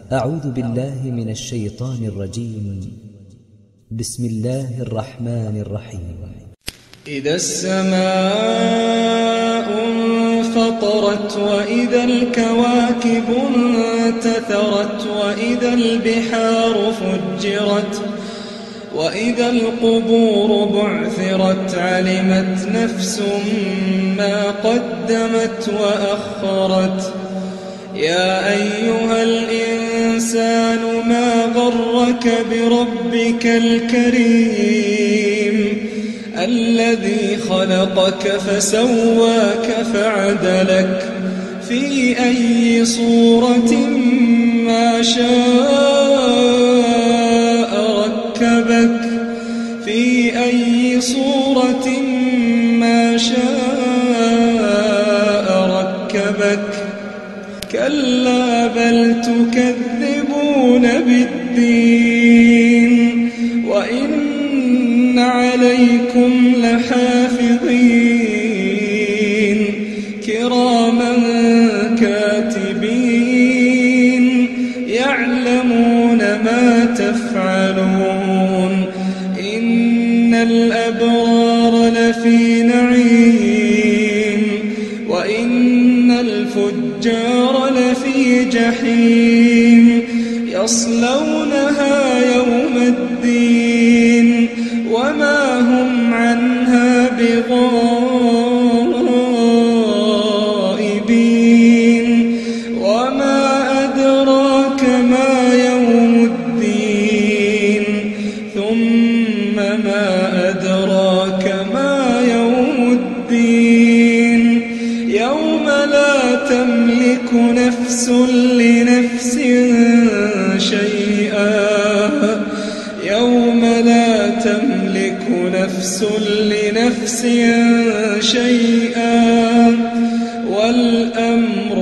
أعوذ بالله من الشيطان الرجيم. بسم الله الرحمن الرحيم. إذا السماء انفطرت وإذا الكواكب انتثرت وإذا البحار فجرت وإذا القبور بعثرت علمت نفس ما قدمت وأخرت. يا أيها الإنسان ما غرك بربك الكريم الذي خلقك فسواك فعدلك في أي صورة ما شاء ركبك في أي صورة ما شاء ركبك. كلا بل تكذبون بالدين وإن عليكم لحافظين كراما كاتبين يعلمون ما تفعلون. إن الأبرار لفي نعيم وإن الفجار لفي جحيم يصلونها يوم الدين وما هم عنها بغائبين. وما أدراك ما يوم الدين ثم ما أدراك ما يوم الدين يوم لا تملك نفس لنفس شيئا يوم لا تملك نفس لنفس شيئا والأمر